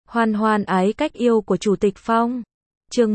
Hoan hoan ái cách yêu của Chủ tịch Phong. Chương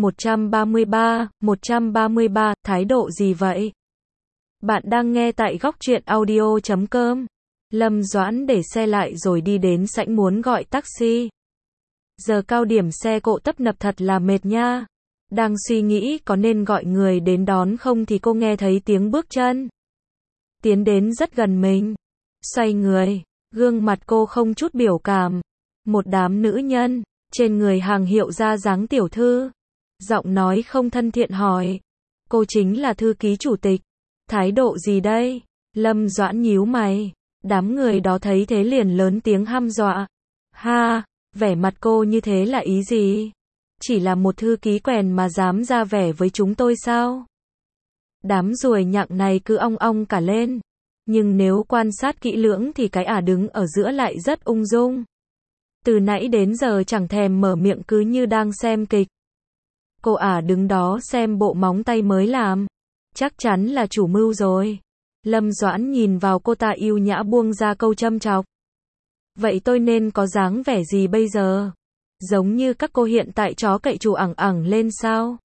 133, thái độ gì vậy? Bạn đang nghe tại góc truyện audio.com. Lâm Doãn để xe lại rồi đi đến sảnh muốn gọi taxi. Giờ cao điểm xe cộ tấp nập thật là mệt nha. Đang suy nghĩ có nên gọi người đến đón không thì cô nghe thấy tiếng bước chân. Tiến đến rất gần mình. Xoay người, gương mặt cô không chút biểu cảm. Một đám nữ nhân, trên người hàng hiệu ra dáng tiểu thư. Giọng nói không thân thiện hỏi. Cô chính là thư ký chủ tịch. Thái độ gì đây? Lâm Doãn nhíu mày. Đám người đó thấy thế liền lớn tiếng hăm dọa. Ha, vẻ mặt cô như thế là ý gì? Chỉ là một thư ký quèn mà dám ra vẻ với chúng tôi sao? Đám ruồi nhặng này cứ ong ong cả lên. Nhưng nếu quan sát kỹ lưỡng thì cái ả đứng ở giữa lại rất ung dung. Từ nãy đến giờ chẳng thèm mở miệng cứ như đang xem kịch. Cô ả đứng đó xem bộ móng tay mới làm. Chắc chắn là chủ mưu rồi. Lâm Doãn nhìn vào cô ta yêu nhã buông ra câu châm chọc. Vậy tôi nên có dáng vẻ gì bây giờ? Giống như các cô hiện tại chó cậy chủ ẳng ẳng lên sao?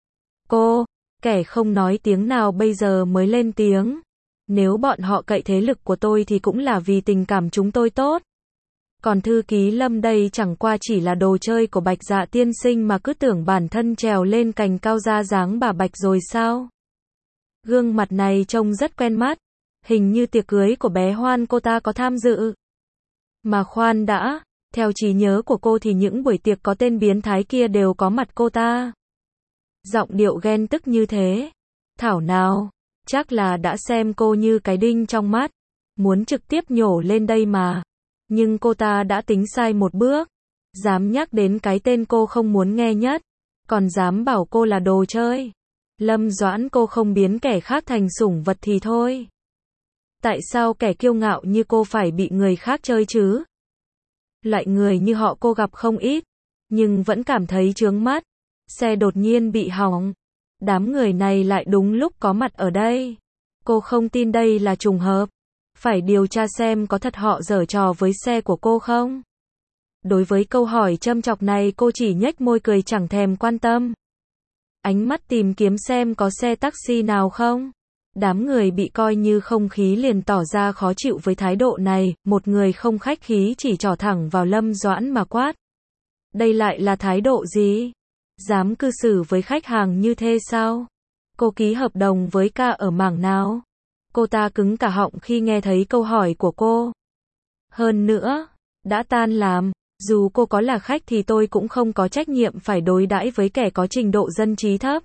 Cô, kẻ không nói tiếng nào bây giờ mới lên tiếng. Nếu bọn họ cậy thế lực của tôi thì cũng là vì tình cảm chúng tôi tốt. Còn thư ký Lâm đây chẳng qua chỉ là đồ chơi của Bạch Dạ tiên sinh mà cứ tưởng bản thân trèo lên cành cao ra dáng bà Bạch rồi sao? Gương mặt này trông rất quen mắt. Hình như tiệc cưới của bé Hoan cô ta có tham dự. Mà khoan đã, theo trí nhớ của cô thì những buổi tiệc có tên biến thái kia đều có mặt cô ta. Giọng điệu ghen tức như thế. Thảo nào, chắc là đã xem cô như cái đinh trong mắt. Muốn trực tiếp nhổ lên đây mà. Nhưng cô ta đã tính sai một bước. Dám nhắc đến cái tên cô không muốn nghe nhất. Còn dám bảo cô là đồ chơi. Lâm Doãn, cô không biến kẻ khác thành sủng vật thì thôi. Tại sao kẻ kiêu ngạo như cô phải bị người khác chơi chứ? Loại người như họ cô gặp không ít. Nhưng vẫn cảm thấy chướng mắt. Xe đột nhiên bị hỏng. Đám người này lại đúng lúc có mặt ở đây. Cô không tin đây là trùng hợp. Phải điều tra xem có thật họ giở trò với xe của cô không? Đối với câu hỏi châm chọc này cô chỉ nhếch môi cười chẳng thèm quan tâm. Ánh mắt tìm kiếm xem có xe taxi nào không? Đám người bị coi như không khí liền tỏ ra khó chịu với thái độ này, một người không khách khí chỉ trỏ thẳng vào Lâm Doãn mà quát. Đây lại là thái độ gì? Dám cư xử với khách hàng như thế sao? Cô ký hợp đồng với ca ở mảng nào? Cô ta cứng cả họng khi nghe thấy câu hỏi của cô. Hơn nữa, đã tan làm, dù cô có là khách thì tôi cũng không có trách nhiệm phải đối đãi với kẻ có trình độ dân trí thấp.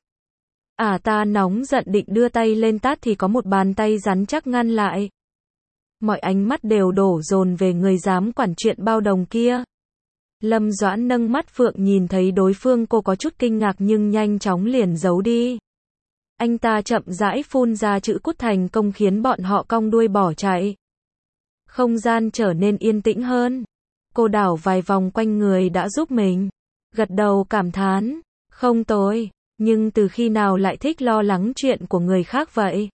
Ta nóng giận định đưa tay lên tát thì có một bàn tay rắn chắc ngăn lại. Mọi ánh mắt đều đổ dồn về người dám quản chuyện bao đồng kia. Lâm Doãn nâng mắt phượng nhìn thấy đối phương, cô có chút kinh ngạc nhưng nhanh chóng liền giấu đi. Anh ta chậm rãi phun ra chữ cút thành công khiến bọn họ cong đuôi bỏ chạy. Không gian trở nên yên tĩnh hơn. Cô đảo vài vòng quanh người đã giúp mình. Gật đầu cảm thán. Không tồi. Nhưng từ khi nào lại thích lo lắng chuyện của người khác vậy?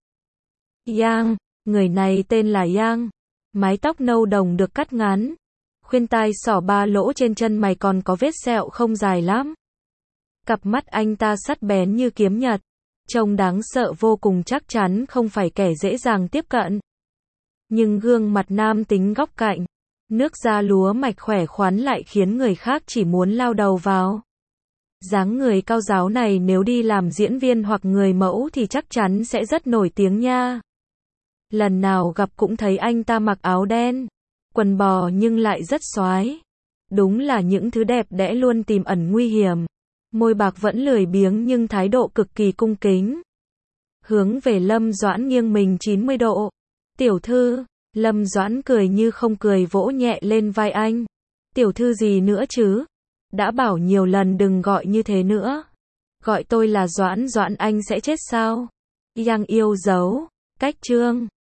Yang. Người này tên là Yang. Mái tóc nâu đồng được cắt ngắn. Khuyên tai xỏ 3 lỗ trên chân mày còn có vết sẹo không dài lắm. Cặp mắt anh ta sắc bén như kiếm nhật. Trông đáng sợ vô cùng, chắc chắn không phải kẻ dễ dàng tiếp cận. Nhưng gương mặt nam tính góc cạnh, nước da lúa mạch khỏe khoắn lại khiến người khác chỉ muốn lao đầu vào. Dáng người cao ráo này nếu đi làm diễn viên hoặc người mẫu thì chắc chắn sẽ rất nổi tiếng nha. Lần nào gặp cũng thấy anh ta mặc áo đen, quần bò nhưng lại rất xoái. Đúng là những thứ đẹp đẽ luôn tiềm ẩn nguy hiểm. Môi bạc vẫn lười biếng nhưng thái độ cực kỳ cung kính. Hướng về Lâm Doãn nghiêng mình 90 độ. Tiểu thư. Lâm Doãn cười như không cười vỗ nhẹ lên vai anh. Tiểu thư gì nữa chứ? Đã bảo nhiều lần đừng gọi như thế nữa. Gọi tôi là Doãn Doãn anh sẽ chết sao? Yang yêu dấu. Cách chương.